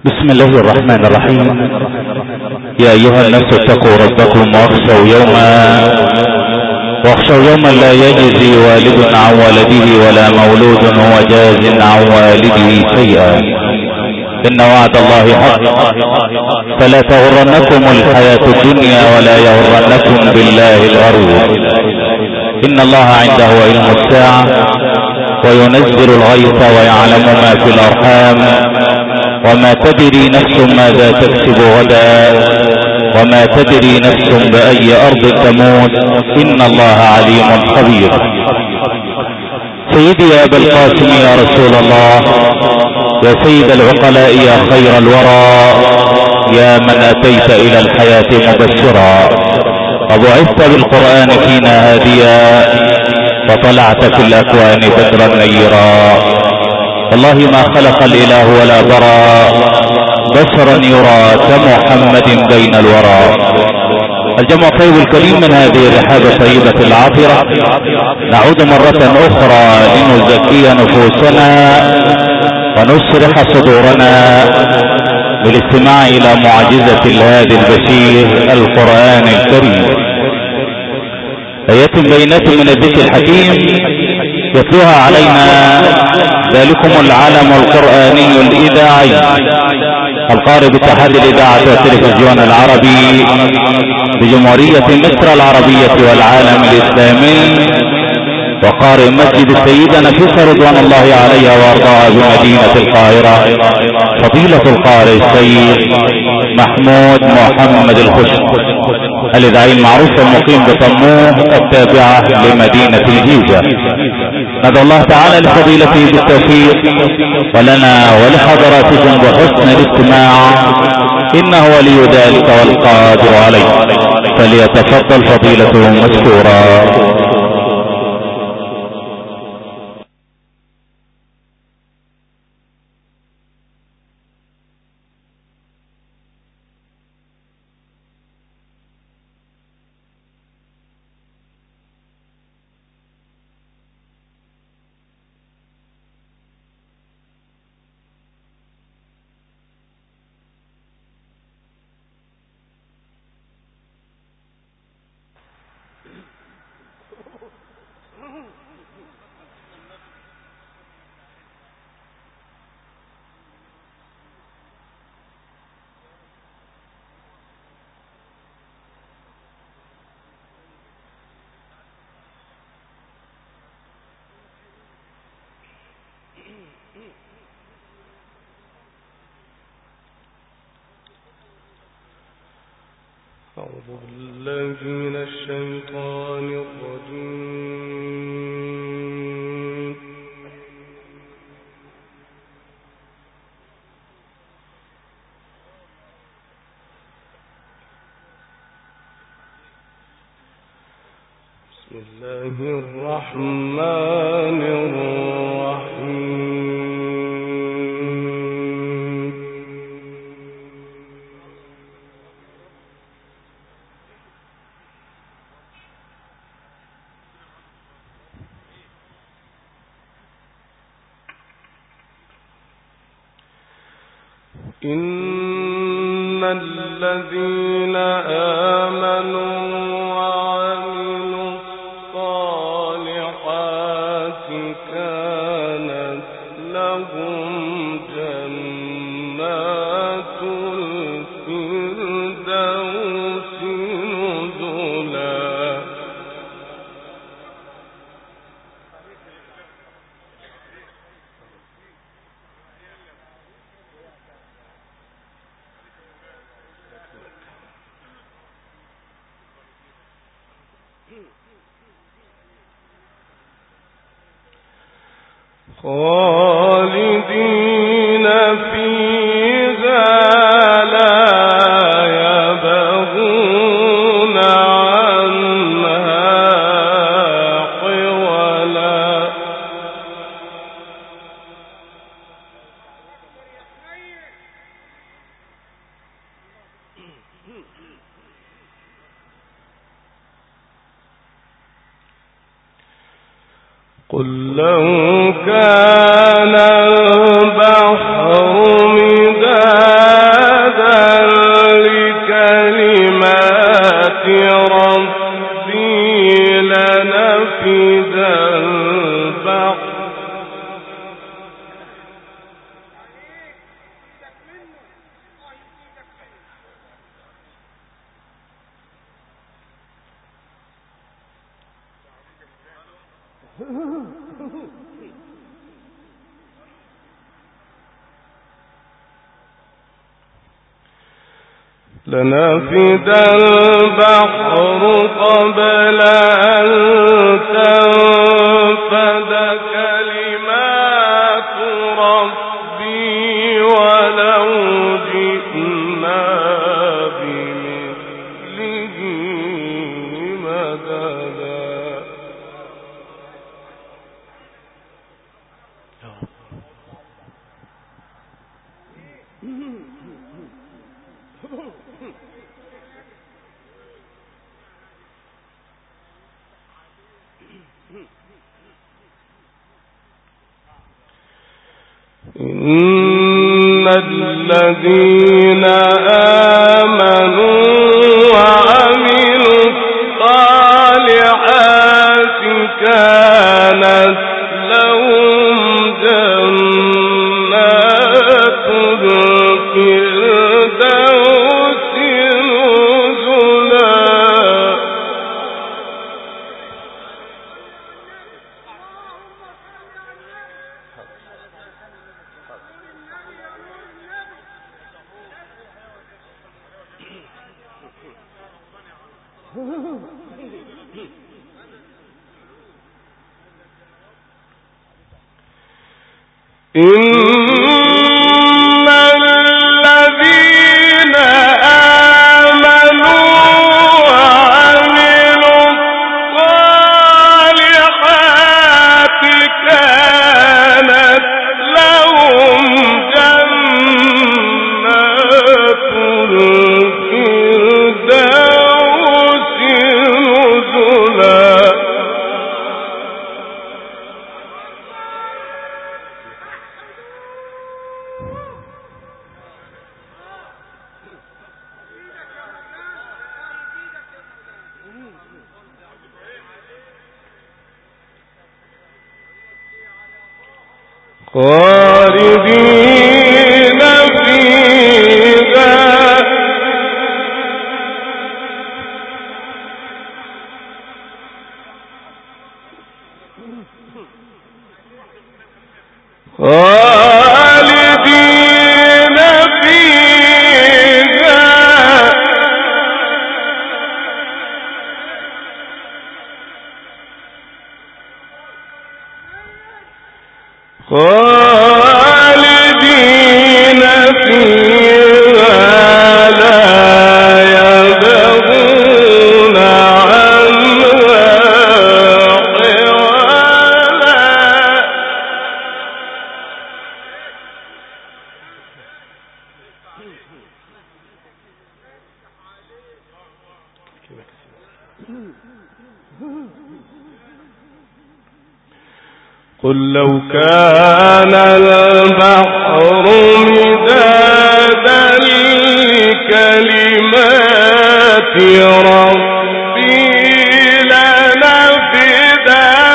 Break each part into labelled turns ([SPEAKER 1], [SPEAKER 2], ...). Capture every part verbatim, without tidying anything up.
[SPEAKER 1] بسم الله الرحمن الرحيم. يا ايها الناس اتقوا ربكم واخشوا يوما واخشوا يوما لا يجزي والد عن ولده ولا مولود هو جاز عن والده شيئا، ان وعد الله حق فلا تغرنكم الحياة الدنيا ولا يغرنكم بالله الغرور. ان الله عنده علم الساعة وينزل الغيث ويعلم ما في الارحام وما تدري نفس ماذا تكسب غدا وما تدري نفس بأي أرض تموت، إن الله عليم خبير. سيدي يا أبا القاسم يا رسول الله، يا سيد العقلاء يا خير الورى، يا من أتيت إلى الحياة مبشرا وبعثت بالقرآن فينا هاديا وطلعت في الأكوان بدرا نيرا. والله ما خلق الإله ولا برى بشرا يرى كمحمد بين الورى. الجمع الطيب الكريم من هذه الرحاب الطيبة العاطرة، نعود مرة أخرى لنزكي نفوسنا ونشرح صدورنا بالاستماع إلى معجزة الهادي البشير القرآن الكريم، آيات بينات من الذكر الحكيم يتلوها علينا ذلكم العلم القرآني الإذاعي القارئ باتحاد الإذاعة والتلفزيون العربي بجمهورية مصر العربية والعالم الإسلامي، وقارئ مسجد السيدة نفيسة رضوان الله عليها وارضاها بمدينة القاهرة فضيلة القارئ السيد محمود محمد الخشب الإذاعي المعروف المقيم بطموح التابعة لمدينة الجيزة. ندعو الله تعالى لفضيلته بالتوفيق ولنا ولحضراتكم بحسن الاستماع، إنه ولي ذلك والقادر عليه. فليتفضل فضيلته مشكورا.
[SPEAKER 2] أعوذ بالله من الشيطان الرجيم. بسم الله الرحمن الرحيم. إن الذين آمنوا وعملوا الصالحات كانت لهم جنات الفردوس نزلا. خالدين فيها لا يبغون عنها حولا. قل لو كان البحر مدادا لنفد البحر قبل أن تنفد كلمات ربي ولو جئنا بمثله مددا. إن الذين آمنوا وعملوا الصالحات كانت لهم جنات الفردوس نزلا. إن الذين آمنوا وعملوا الصالحات كانت لهم جنات الفردوس نزلا. خالدين فيها خالدين فيها خالدين فيها لا يبغون عنها حولا. قل لو كان البحر مدادا لكلمات ربي لنفد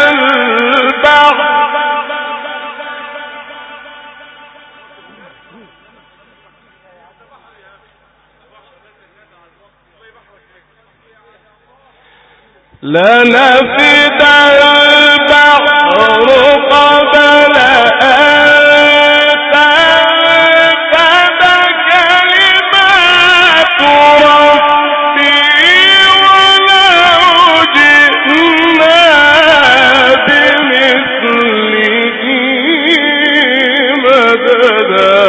[SPEAKER 2] البحر لنفد البحر قبل أن تنفد كلمات ربي ولو جئنا بمثله مددا.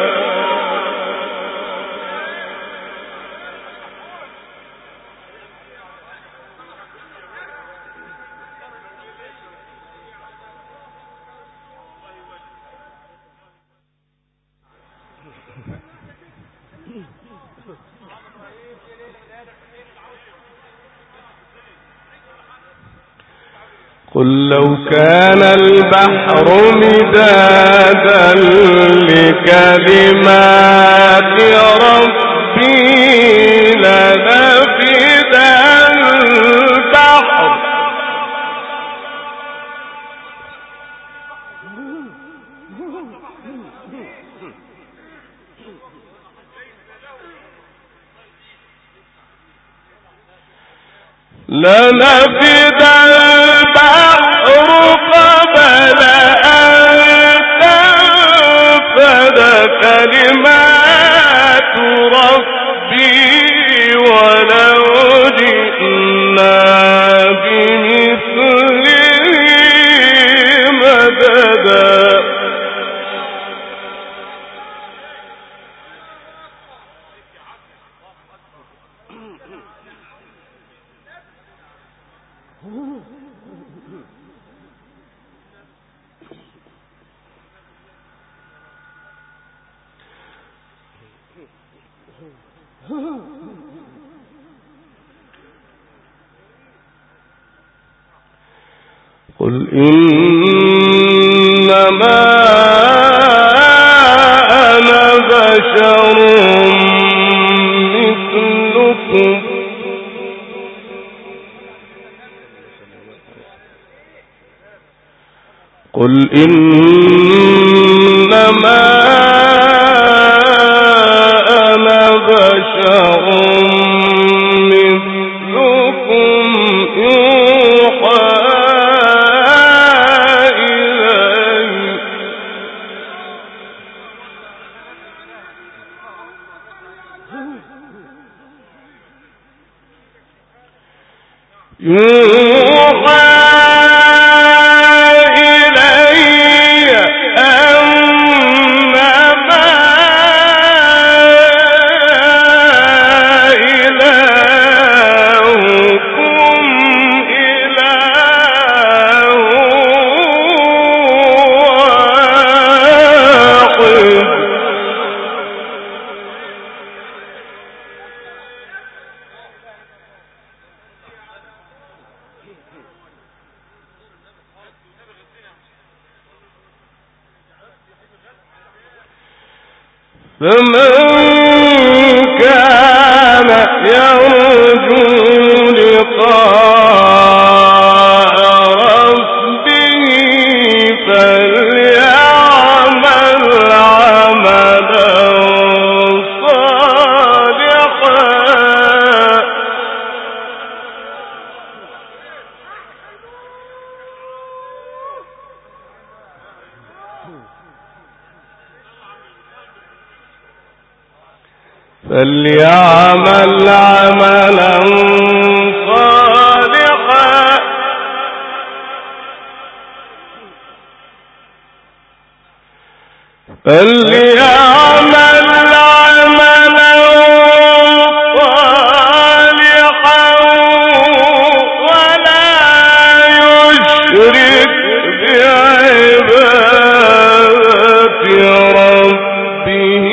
[SPEAKER 2] قل لو كان البحر مدادا لكلمات ربي لنفد البحر لنفد البحر قبل أن تنفذ كلمات ربي ولو جئنا بمثله مددا. قل إنما أنا بشر مثلكم قل إنما أنا بشر مثلكم يوحى يوحى إلي أنما إلهكم إله واحد. فمن كان يرجو لقاء ربه فليعمل عملا صالحا فليعمل عملا صالحا فليعمل عملا صالحا ولا يشرك بعبادة ربه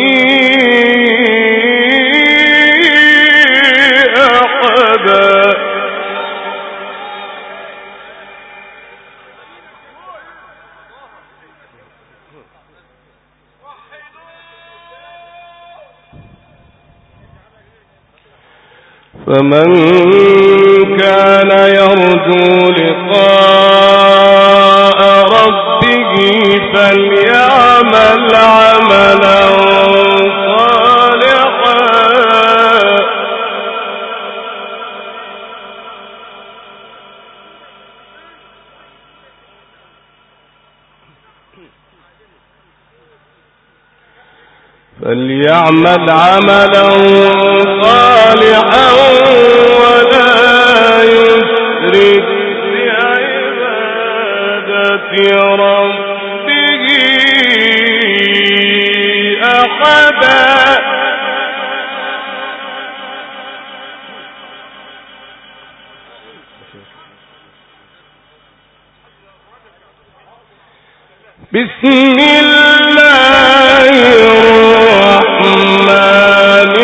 [SPEAKER 2] فمن كان يرجو لقاء ربه فليعمل عملا صالحا فليعمل عملا صالحا ولا يشرك بعبادة ربه أحدا. بسم الله الرحمن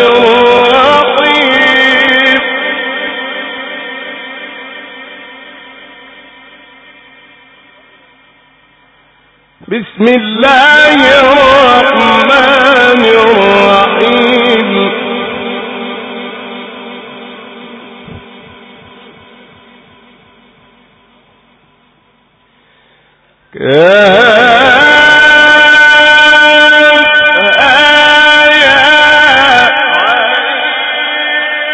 [SPEAKER 2] الرحيم. بسم الله الرحمن الرحيم.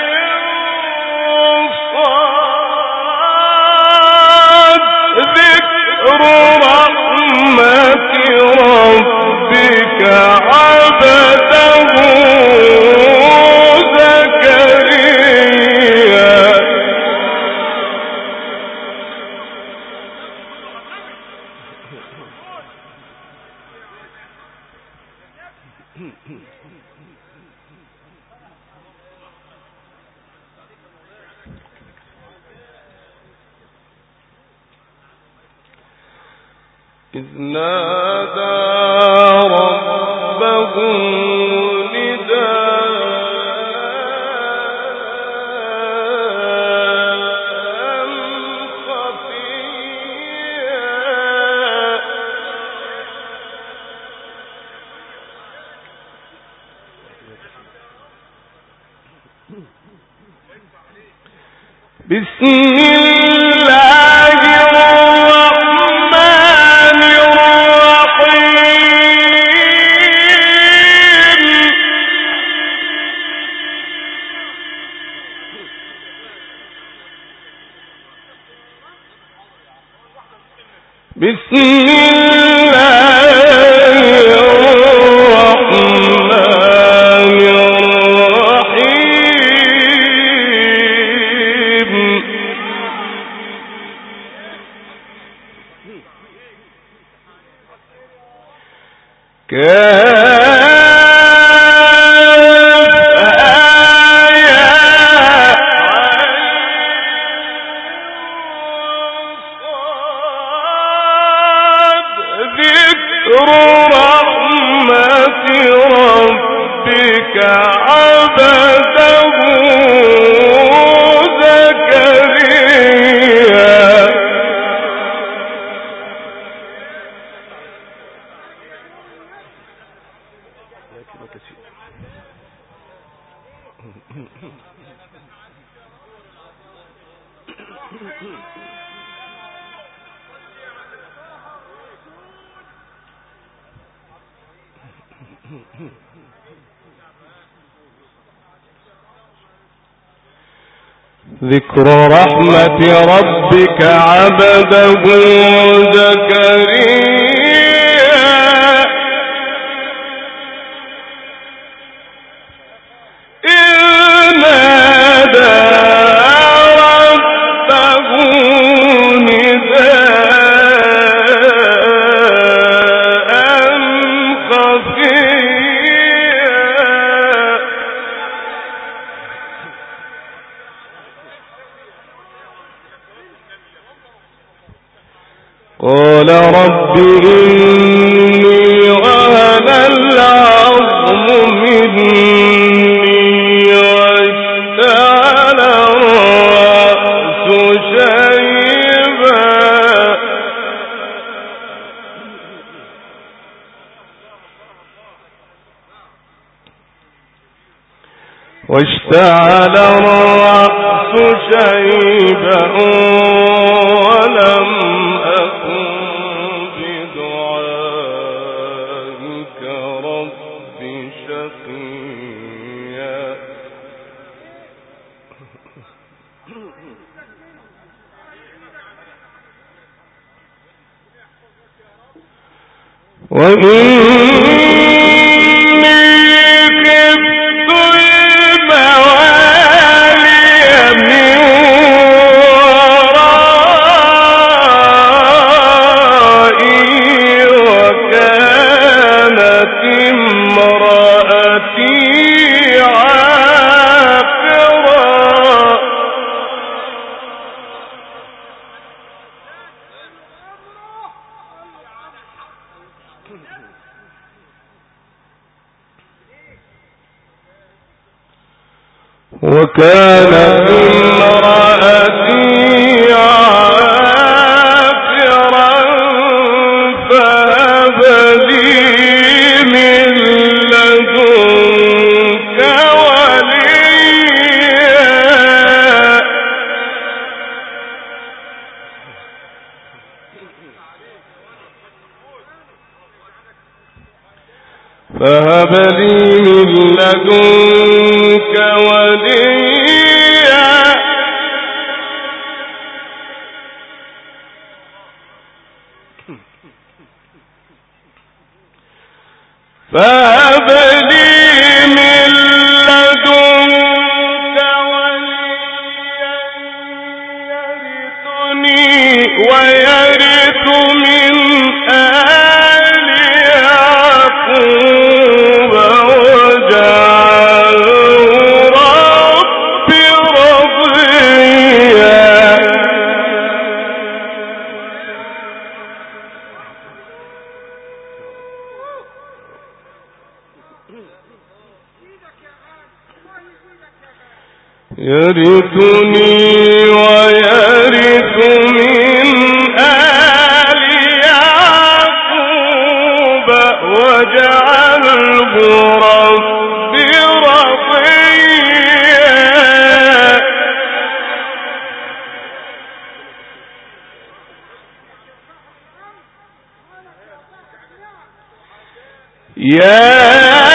[SPEAKER 2] ذكر إذ نادى ربه بسم الله الرحمن الرحيم بسم الله الرحمن الرحيم ذكر رحمة ربك عبده زكريا إذ نادى ربه نداء خفيا قال رب إني وهن العظم مني واشتعل الرأس شيبا واشتعل الرأس شيبا ولم وإني خفت الموالي من ورائي وكانت امرأتي عاقرا وكانت امرأتي عاقرا فهب لي من لدنك وليا فهب لي من لدنك وليا فهب لي من لدنك وليا يرثني ويرث من آل يعقوب واجعله رب رضيا يرثني ويرث من آل يعقوب واجعله رب رضيا. يا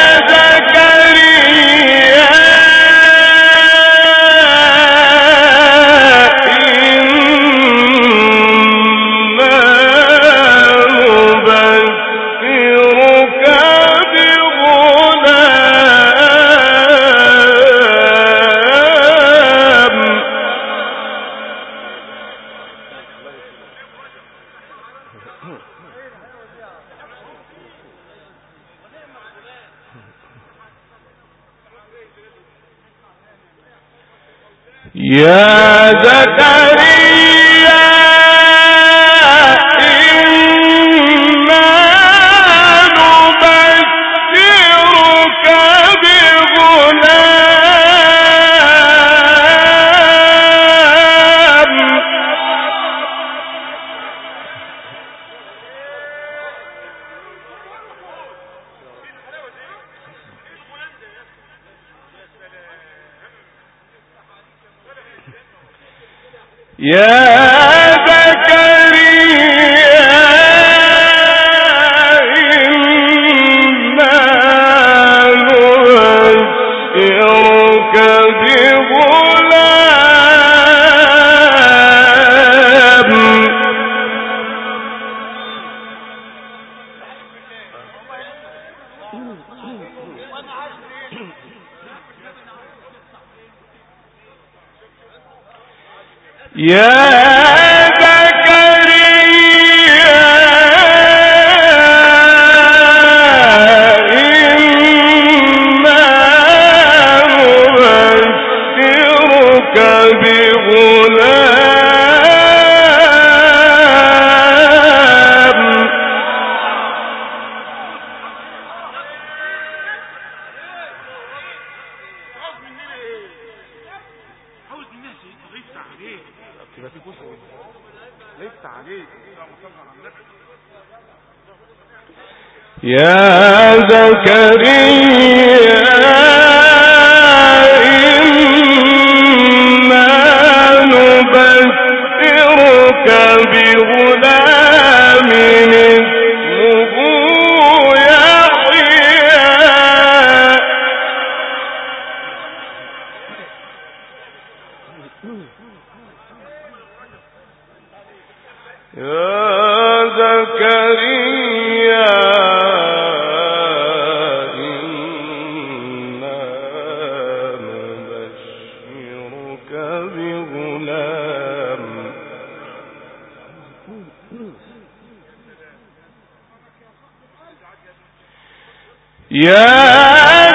[SPEAKER 2] يا زكريا إنا نبشرك بغلام. يا يا زكريا إنا نبشرك بغلام اسمه يحيى. يا زكريا إنا نبشرك بغلام. يا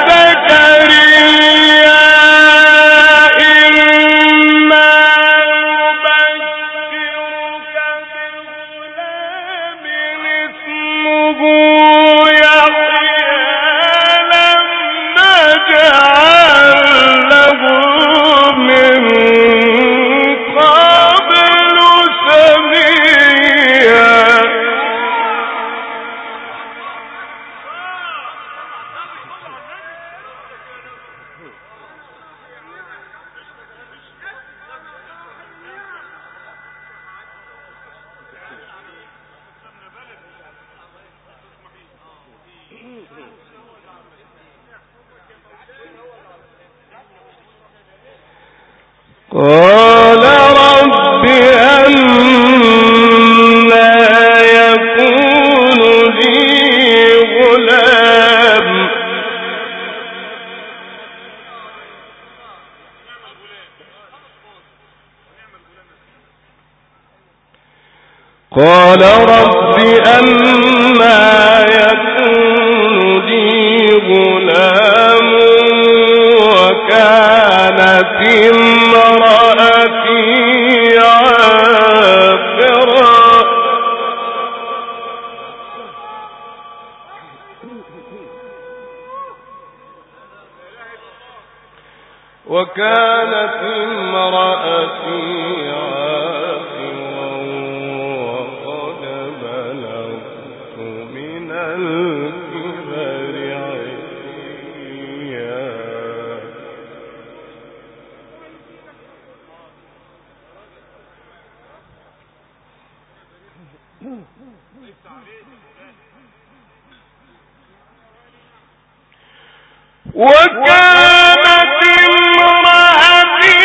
[SPEAKER 2] قال رب أنى يكون لي غلام قال رب أنى يكون لي غلام وكانت امرأتي عاقرا وكان وكانت امرأتي عاقرا وقد بلغت من الكبر عتيا. وكانت امرأتي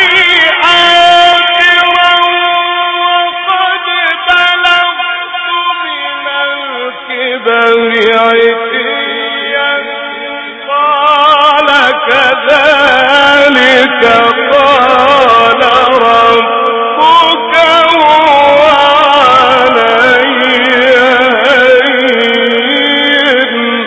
[SPEAKER 2] عاقرا وقد بلغت من الكبر عتيا. قال كذلك قال ربك هو علي هين.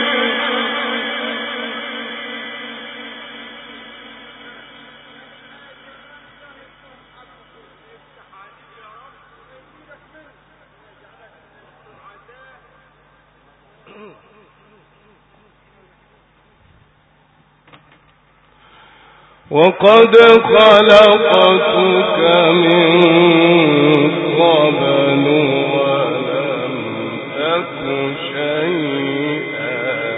[SPEAKER 2] وقد خلقتك من قبل ولم تك شيئا.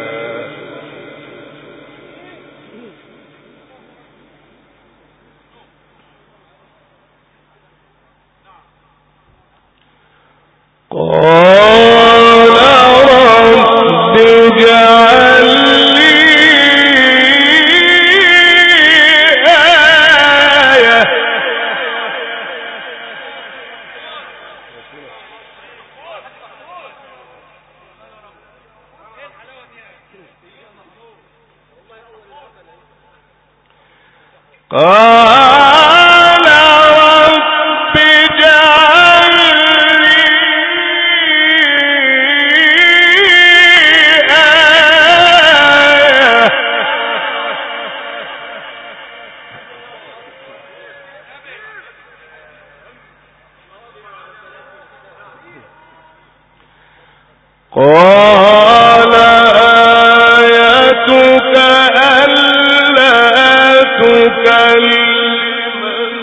[SPEAKER 2] قال رب اجعل لي آية. قال رب اجعل لي آية. قال آيتك ألا تكلم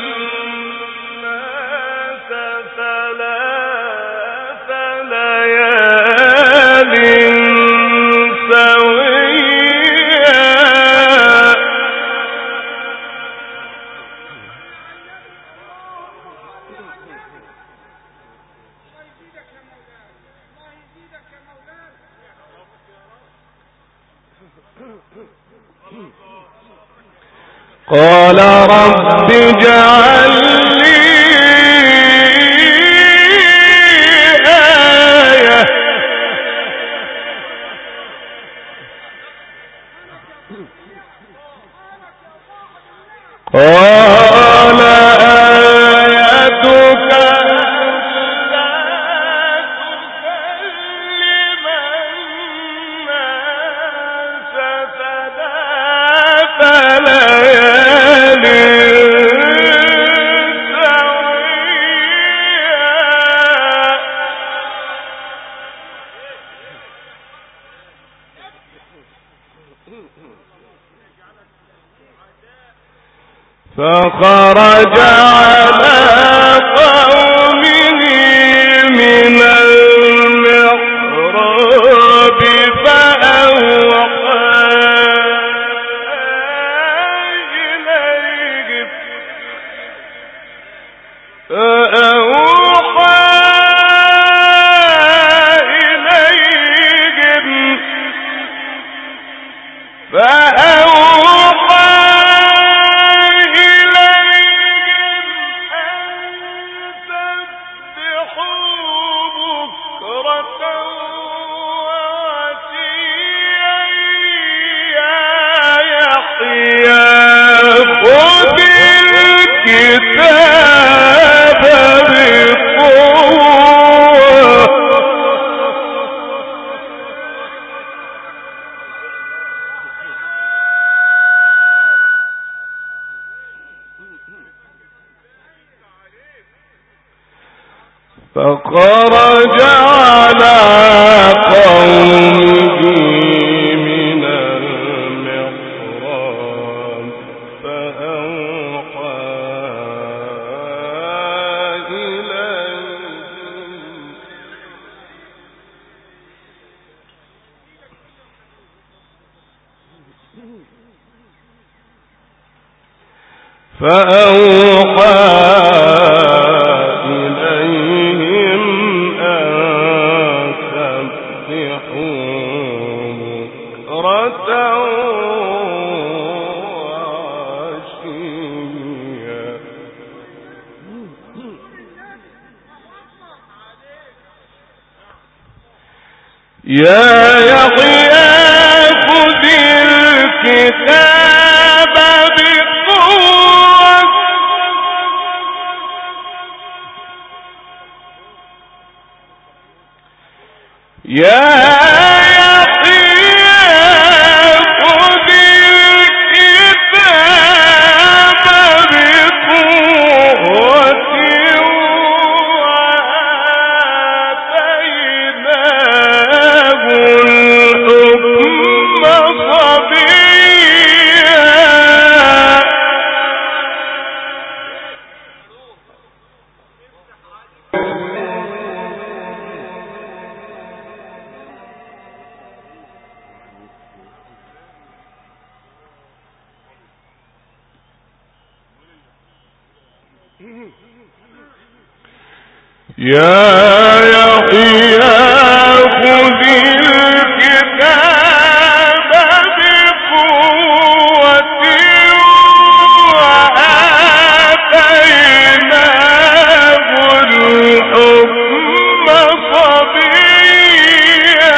[SPEAKER 2] الناس ثلاث ليال سويا. قال رب اجعل لي آية. قال آيتك ألا تكلم الناس ثلاث ليال فخرج على قومه من المحراب فأوحى إليهم فأوحى إليهم فأوحى فخرج على قومه من المحراب فأوحى فأوحى إليهم أن سبحوا بكرة وعشيا. يا يحيى خذ الكتاب بقوة يا يا يحيى خذ الكتاب بقوة وآتيناه الحكم صبيا.